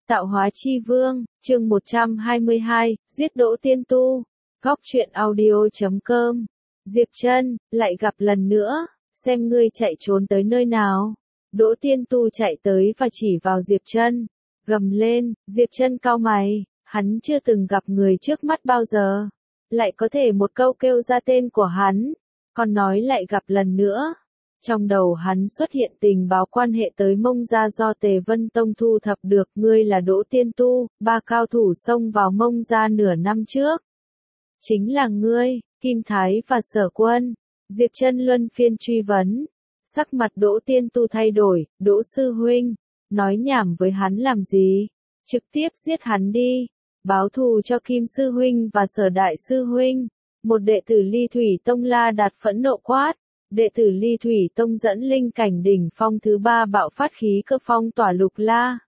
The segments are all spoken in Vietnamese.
Tạo hóa chi vương, chương 122, giết Đỗ Tiên Tu. Góc truyện audio.com. Diệp Trân, lại gặp lần nữa, xem ngươi chạy trốn tới nơi nào. Đỗ Tiên Tu chạy tới và chỉ vào Diệp Trân, gầm lên. Diệp Trân cau mày, hắn chưa từng gặp người trước mắt bao giờ, lại có thể một câu kêu ra tên của hắn, còn nói lại gặp lần nữa. Trong đầu hắn xuất hiện tình báo quan hệ tới Mông gia do Tề Vân Tông thu thập được. Ngươi là Đỗ Tiên Tu, ba cao thủ xông vào Mông gia nửa năm trước. Chính là ngươi, Kim Thái và Sở Quân. Diệp Trân luân phiên truy vấn. Sắc mặt Đỗ Tiên Tu thay đổi. Đỗ sư huynh, nói nhảm với hắn làm gì? Trực tiếp giết hắn đi, báo thù cho Kim sư huynh và Sở đại sư huynh. Một đệ tử Ly Thủy Tông La Đạt phẫn nộ quát. Đệ tử Ly Thủy Tông dẫn linh cảnh đỉnh phong thứ 3 bạo phát khí cơ phong tỏa Lục La.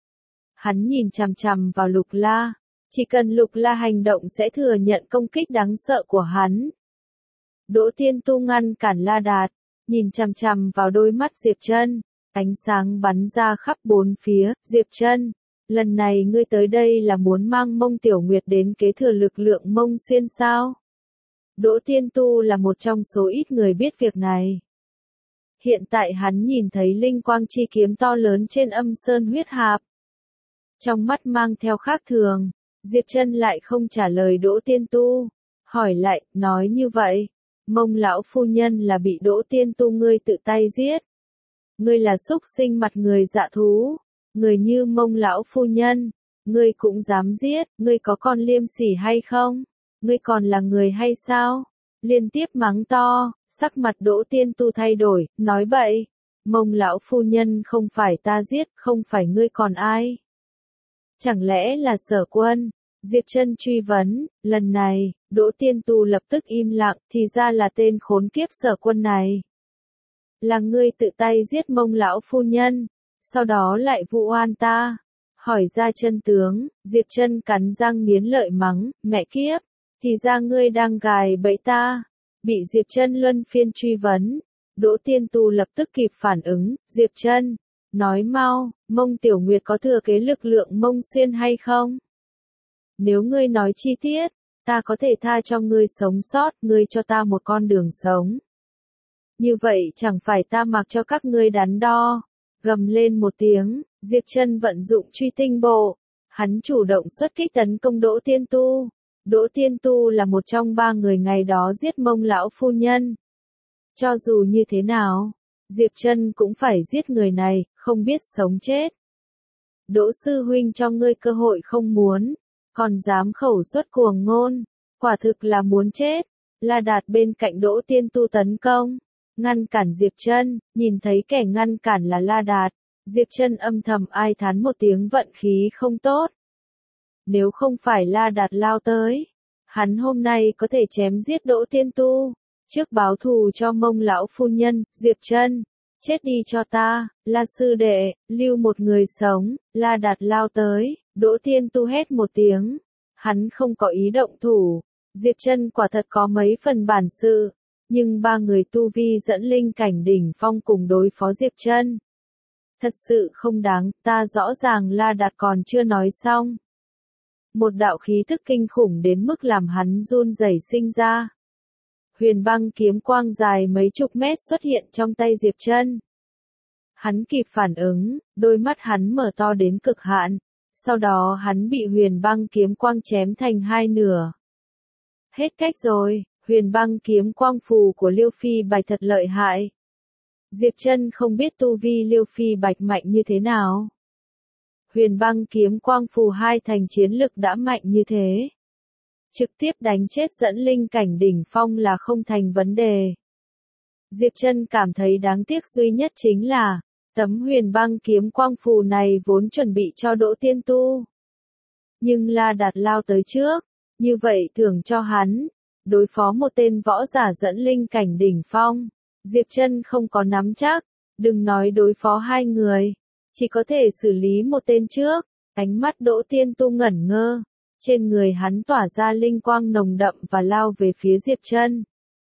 Hắn nhìn chằm chằm vào Lục La, chỉ cần Lục La hành động sẽ thừa nhận công kích đáng sợ của hắn. Đỗ Tiên Tu ngăn cản La Đạt, nhìn chằm chằm vào đôi mắt Diệp Trân, ánh sáng bắn ra khắp bốn phía. Diệp Trân, lần này ngươi tới đây là muốn mang Mông Tiểu Nguyệt đến kế thừa lực lượng Mông Xuyên sao? Đỗ Tiên Tu là một trong số ít người biết việc này. Hiện tại hắn nhìn thấy linh quang chi kiếm to lớn trên Âm Sơn huyết hạp. Trong mắt mang theo khác thường, Diệp Trân lại không trả lời Đỗ Tiên Tu, hỏi lại, nói như vậy, Mông lão phu nhân là bị Đỗ Tiên Tu ngươi tự tay giết. Ngươi là súc sinh mặt người dạ thú, người như Mông lão phu nhân, ngươi cũng dám giết, ngươi có con liêm sỉ hay không? Ngươi còn là người hay sao? Liên tiếp mắng to, sắc mặt Đỗ Tiên Tu thay đổi, nói bậy. Mông lão phu nhân không phải ta giết, không phải ngươi còn ai? Chẳng lẽ là Sở Quân? Diệp Trân truy vấn. Lần này, Đỗ Tiên Tu lập tức im lặng, thì ra là tên khốn kiếp Sở Quân này. Là ngươi tự tay giết Mông lão phu nhân, sau đó lại vu oan ta. Hỏi ra chân tướng, Diệp Trân cắn răng nghiến lợi mắng, mẹ kiếp. Thì ra ngươi đang gài bẫy ta. Bị Diệp Trân luân phiên truy vấn, Đỗ Tiên Tu lập tức kịp phản ứng. Diệp Trân, nói mau, Mông Tiểu Nguyệt có thừa kế lực lượng Mông Xuyên hay không? Nếu ngươi nói chi tiết, ta có thể tha cho ngươi sống sót, ngươi cho ta một con đường sống. Như vậy chẳng phải ta mặc cho các ngươi đắn đo. Gầm lên một tiếng, Diệp Trân vận dụng truy tinh bộ. Hắn chủ động xuất kích tấn công Đỗ Tiên Tu. Đỗ Tiên Tu là một trong 3 người ngày đó giết Mông lão phu nhân. Cho dù như thế nào, Diệp Trân cũng phải giết người này, không biết sống chết. Đỗ sư huynh cho ngươi cơ hội không muốn, còn dám khẩu xuất cuồng ngôn, quả thực là muốn chết. La Đạt bên cạnh Đỗ Tiên Tu tấn công, ngăn cản Diệp Trân. Nhìn thấy kẻ ngăn cản là La Đạt, Diệp Trân âm thầm ai thán một tiếng, vận khí không tốt. Nếu không phải La Đạt lao tới, hắn hôm nay có thể chém giết Đỗ Tiên Tu, trước báo thù cho Mông lão phu nhân. Diệp Trân, chết đi cho ta, La sư đệ, lưu một người sống. La Đạt lao tới, Đỗ Tiên Tu hét một tiếng, hắn không có ý động thủ. Diệp Trân quả thật có mấy phần bản sự, nhưng 3 người tu vi dẫn linh cảnh đỉnh phong cùng đối phó Diệp Trân, thật sự không đáng. Ta rõ ràng. La Đạt còn chưa nói xong, một đạo khí thức kinh khủng đến mức làm hắn run rẩy sinh ra. Huyền băng kiếm quang dài mấy chục mét xuất hiện trong tay Diệp Trân. Hắn kịp phản ứng, đôi mắt hắn mở to đến cực hạn, sau đó hắn bị huyền băng kiếm quang chém thành 2 nửa. Hết cách rồi, huyền băng kiếm quang phù của Liêu Phi Bạch thật lợi hại. Diệp Trân không biết tu vi Liêu Phi Bạch mạnh như thế nào. Huyền băng kiếm quang phù 2 thành chiến lực đã mạnh như thế, trực tiếp đánh chết dẫn linh cảnh đỉnh phong là không thành vấn đề. Diệp Trân cảm thấy đáng tiếc duy nhất chính là, tấm huyền băng kiếm quang phù này vốn chuẩn bị cho Đỗ Tiên Tu. Nhưng La Đạt lao tới trước, như vậy thưởng cho hắn, đối phó một tên võ giả dẫn linh cảnh đỉnh phong. Diệp Trân không có nắm chắc, đừng nói đối phó 2 người. Chỉ có thể xử lý một tên trước. Ánh mắt Đỗ Tiên Tu ngẩn ngơ, trên người hắn tỏa ra linh quang nồng đậm và lao về phía Diệp Trân.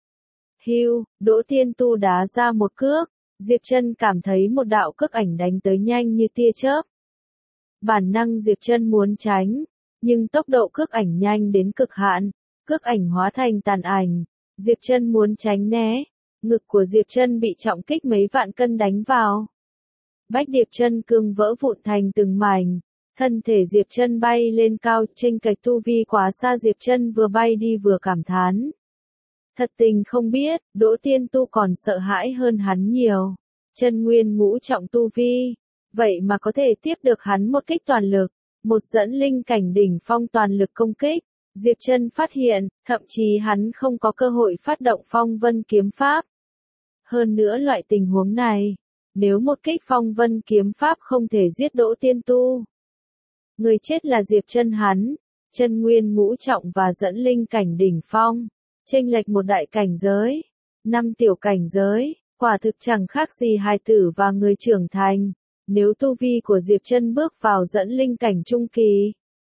Hưu, Đỗ Tiên Tu đá ra một cước, Diệp Trân cảm thấy một đạo cước ảnh đánh tới nhanh như tia chớp. Bản năng Diệp Chân muốn tránh, nhưng tốc độ cước ảnh nhanh đến cực hạn, cước ảnh hóa thành tàn ảnh. Diệp Chân muốn tránh né, ngực của Diệp Chân bị trọng kích mấy vạn cân đánh vào. Bách Điệp Chân Cương vỡ vụn thành từng mảnh, thân thể Diệp Chân bay lên cao, chênh kệch tu vi quá xa. Diệp Chân vừa bay đi vừa cảm thán. Thật tình không biết, Đỗ Tiên Tu còn sợ hãi hơn hắn nhiều. Chân nguyên ngũ trọng tu vi, vậy mà có thể tiếp được hắn một kích toàn lực, một dẫn linh cảnh đỉnh phong toàn lực công kích. Diệp Chân phát hiện, thậm chí hắn không có cơ hội phát động Phong Vân kiếm pháp. Hơn nữa loại tình huống này, nếu một kích Phong Vân kiếm pháp không thể giết Đỗ Tiên Tu, người chết là Diệp Chân hắn. Chân nguyên ngũ trọng và dẫn linh cảnh đỉnh phong, chênh lệch một đại cảnh giới, 5 tiểu cảnh giới, quả thực chẳng khác gì hài tử và người trưởng thành. Nếu tu vi của Diệp Chân bước vào dẫn linh cảnh trung kỳ,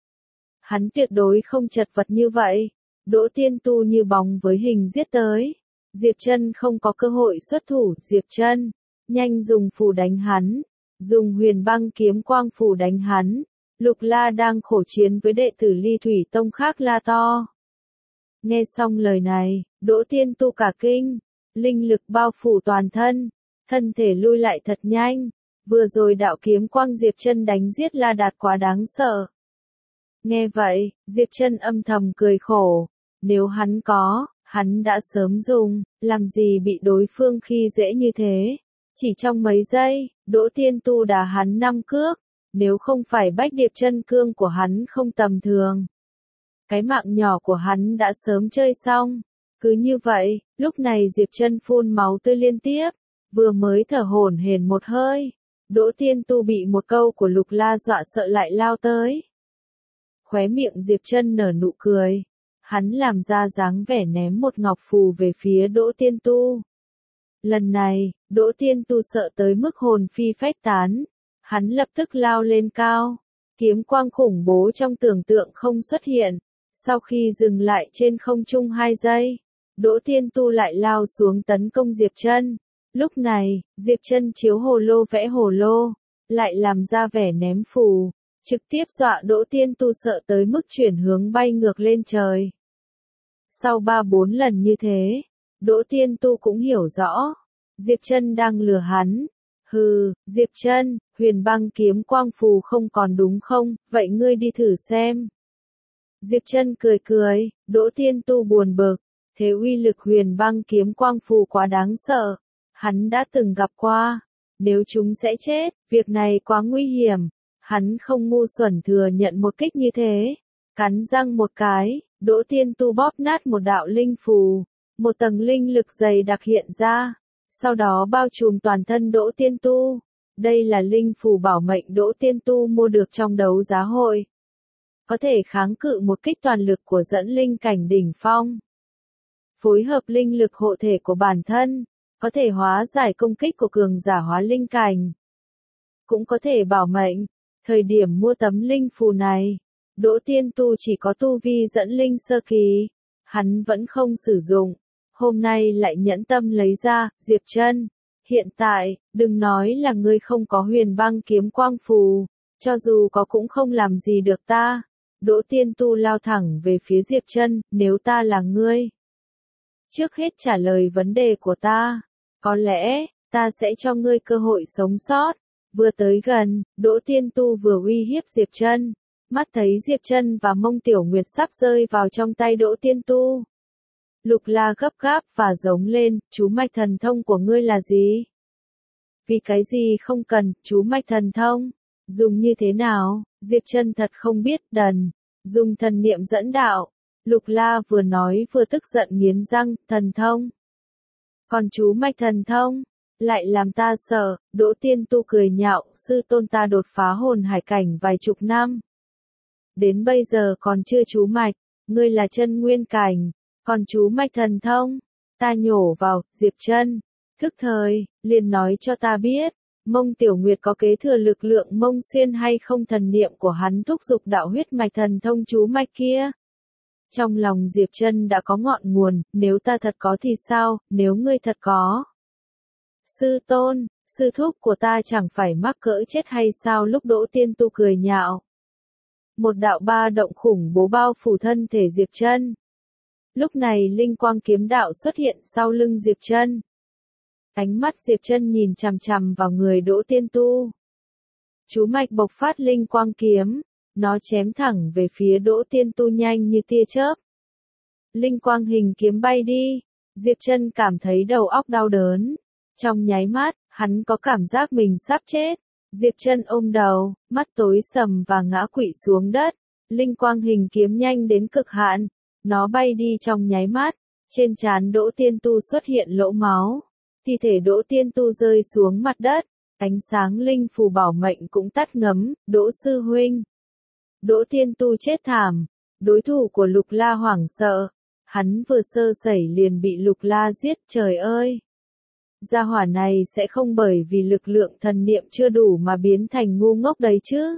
hắn tuyệt đối không chật vật như vậy. Đỗ Tiên Tu như bóng với hình giết tới. Diệp Chân không có cơ hội xuất thủ. Diệp Chân nhanh dùng phù đánh hắn, dùng huyền băng kiếm quang phù đánh hắn. Lục La đang khổ chiến với đệ tử Ly Thủy Tông khác la to. Nghe xong lời này, Đỗ Tiên Tu cả kinh, linh lực bao phủ toàn thân, thân thể lui lại thật nhanh. Vừa rồi đạo kiếm quang Diệp Chân đánh giết La Đạt quá đáng sợ. Nghe vậy, Diệp Chân âm thầm cười khổ, nếu hắn có, hắn đã sớm dùng, làm gì bị đối phương khi dễ như thế. Chỉ trong mấy giây, Đỗ Tiên Tu đá hắn 5 cước, nếu không phải Bách Điệp Chân Cương của hắn không tầm thường, cái mạng nhỏ của hắn đã sớm chơi xong. Cứ như vậy, lúc này Diệp Chân phun máu tươi liên tiếp, vừa mới thở hổn hển một hơi, Đỗ Tiên Tu bị một câu của Lục La dọa sợ lại lao tới. Khóe miệng Diệp Chân nở nụ cười, hắn làm ra dáng vẻ ném một ngọc phù về phía Đỗ Tiên Tu. Lần này, Đỗ Tiên Tu sợ tới mức hồn phi phách tán, hắn lập tức lao lên cao, kiếm quang khủng bố trong tưởng tượng không xuất hiện. Sau khi dừng lại trên không trung 2 giây, Đỗ Tiên Tu lại lao xuống tấn công Diệp Chân. Lúc này, Diệp Chân chiếu hồ lô vẽ hồ lô, lại làm ra vẻ ném phù, trực tiếp dọa Đỗ Tiên Tu sợ tới mức chuyển hướng bay ngược lên trời. Sau 3-4 lần như thế, Đỗ Tiên Tu cũng hiểu rõ, Diệp Chân đang lừa hắn. Hừ, Diệp Chân, huyền băng kiếm quang phù không còn đúng không, vậy ngươi đi thử xem. Diệp Chân cười cười, Đỗ Tiên Tu buồn bực, thế uy lực huyền băng kiếm quang phù quá đáng sợ, hắn đã từng gặp qua, nếu chúng sẽ chết, việc này quá nguy hiểm, hắn không ngu xuẩn thừa nhận một kích như thế. Cắn răng một cái, Đỗ Tiên Tu bóp nát một đạo linh phù, một tầng linh lực dày đặc hiện ra, sau đó bao trùm toàn thân Đỗ Tiên Tu. Đây là linh phù bảo mệnh Đỗ Tiên Tu mua được trong đấu giá hội, có thể kháng cự một kích toàn lực của dẫn linh cảnh đỉnh phong. Phối hợp linh lực hộ thể của bản thân, có thể hóa giải công kích của cường giả hóa linh cảnh, cũng có thể bảo mệnh. Thời điểm mua tấm linh phù này, Đỗ Tiên Tu chỉ có tu vi dẫn linh sơ kỳ, hắn vẫn không sử dụng, hôm nay lại nhẫn tâm lấy ra. Diệp Chân, hiện tại, đừng nói là ngươi không có huyền băng kiếm quang phù, cho dù có cũng không làm gì được ta. Đỗ Tiên Tu lao thẳng về phía Diệp Chân, nếu ta là ngươi, trước hết trả lời vấn đề của ta, có lẽ, ta sẽ cho ngươi cơ hội sống sót. Vừa tới gần, Đỗ Tiên Tu vừa uy hiếp Diệp Chân, mắt thấy Diệp Chân và Mông Tiểu Nguyệt sắp rơi vào trong tay Đỗ Tiên Tu. Lục La gấp gáp và giống lên, chú mạch thần thông của ngươi là gì? Vì cái gì không cần, chú mạch thần thông? Dùng như thế nào? Diệp Chân thật không biết. Đần, dùng thần niệm dẫn đạo. Lục La vừa nói vừa tức giận nghiến răng, thần thông. Còn chú mạch thần thông, lại làm ta sợ. Đỗ Tiên Tu cười nhạo, sư tôn ta đột phá hồn hải cảnh vài chục năm, đến bây giờ còn chưa chú mạch, ngươi là chân nguyên cảnh, còn chú mạch thần thông. Ta nhổ vào. Diệp Chân, thức thời, liền nói cho ta biết, Mông Tiểu Nguyệt có kế thừa lực lượng Mông Xuyên hay không? Thần niệm của hắn thúc giục đạo huyết mạch thần thông chú mạch kia. Trong lòng Diệp Chân đã có ngọn nguồn, nếu ta thật có thì sao, nếu ngươi thật có. Sư tôn, Sư thúc của ta chẳng phải mắc cỡ chết hay sao? Lúc Đỗ Tiên Tu cười nhạo. Một đạo ba động khủng bố bao phủ thân thể Diệp Trân. Lúc này linh quang kiếm đạo xuất hiện sau lưng Diệp Trân. Ánh mắt Diệp Trân nhìn chằm chằm vào người Đỗ Tiên Tu. Chú mạch bộc phát linh quang kiếm, nó chém thẳng về phía Đỗ Tiên Tu nhanh như tia chớp. Linh quang hình kiếm bay đi, Diệp Trân cảm thấy đầu óc đau đớn. Trong nháy mắt, hắn có cảm giác mình sắp chết. Diệp Trân ôm đầu, mắt tối sầm và ngã quỵ xuống đất. Linh quang hình kiếm nhanh đến cực hạn, nó bay đi trong nháy mắt. Trên trán Đỗ Tiên Tu xuất hiện lỗ máu. Thi thể Đỗ Tiên Tu rơi xuống mặt đất. Ánh sáng linh phù bảo mệnh cũng tắt ngấm. Đỗ sư huynh. Đỗ Tiên Tu chết thảm. Đối thủ của Lục La hoảng sợ. Hắn vừa sơ sẩy liền bị Lục La giết. Trời ơi! Gia hỏa này sẽ không bởi vì lực lượng thần niệm chưa đủ mà biến thành ngu ngốc đấy chứ.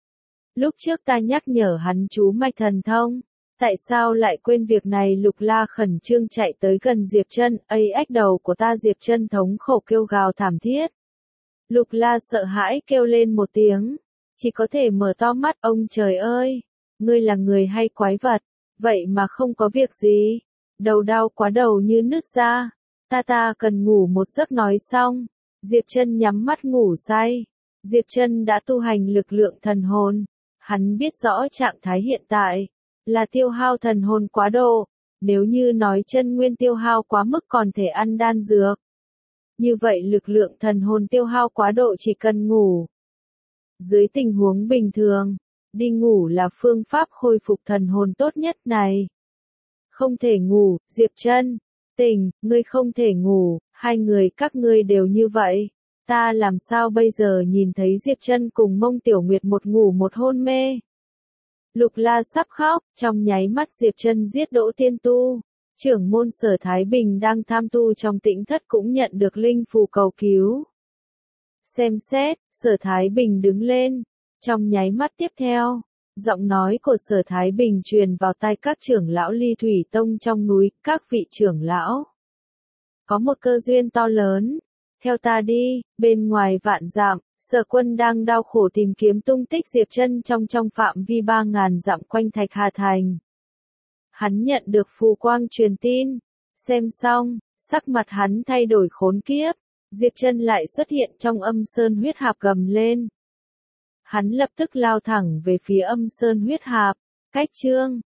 Lúc trước ta nhắc nhở hắn chú mạch thần thông. Tại sao lại quên việc này? Lục La khẩn trương chạy tới gần Diệp Trân. Ây ách, đầu của ta! Diệp Trân thống khổ kêu gào thảm thiết. Lục La sợ hãi kêu lên một tiếng. Chỉ có thể mở to mắt. Ông trời ơi! Ngươi là người hay quái vật? Vậy mà không có việc gì. Đầu đau quá, đầu như nứt ra. Ta cần ngủ một giấc. Nói xong, Diệp Trân nhắm mắt ngủ say. Diệp Trân đã tu hành lực lượng thần hồn. Hắn biết rõ trạng thái hiện tại là tiêu hao thần hồn quá độ. Nếu như nói chân nguyên tiêu hao quá mức còn thể ăn đan dược. Như vậy lực lượng thần hồn tiêu hao quá độ chỉ cần ngủ. Dưới tình huống bình thường, đi ngủ là phương pháp khôi phục thần hồn tốt nhất này. Không thể ngủ, Diệp Trân. Tỉnh, ngươi không thể ngủ, hai người các ngươi đều như vậy. Ta làm sao bây giờ? Nhìn thấy Diệp Trân cùng Mông Tiểu Nguyệt một ngủ một hôn mê. Lục La sắp khóc, trong nháy mắt Diệp Trân giết Đỗ Tiên Tu. Trưởng môn Sở Thái Bình đang tham tu trong tĩnh thất cũng nhận được linh phù cầu cứu. Xem xét, Sở Thái Bình đứng lên. Trong nháy mắt tiếp theo, giọng nói của Sở Thái Bình truyền vào tai các trưởng lão Ly Thủy Tông trong núi. Các vị trưởng lão, có một cơ duyên to lớn. Theo ta đi. Bên ngoài vạn dặm, Sở Quân đang đau khổ tìm kiếm tung tích Diệp Trân trong phạm vi 3.000 dặm quanh Thạch Hà Thành. Hắn nhận được phù quang truyền tin. Xem xong, sắc mặt hắn thay đổi khốn kiếp. Diệp Trân lại xuất hiện trong Âm Sơn huyết hạp. Gầm lên. Hắn lập tức lao thẳng về phía Âm Sơn huyết hạp. Cách chương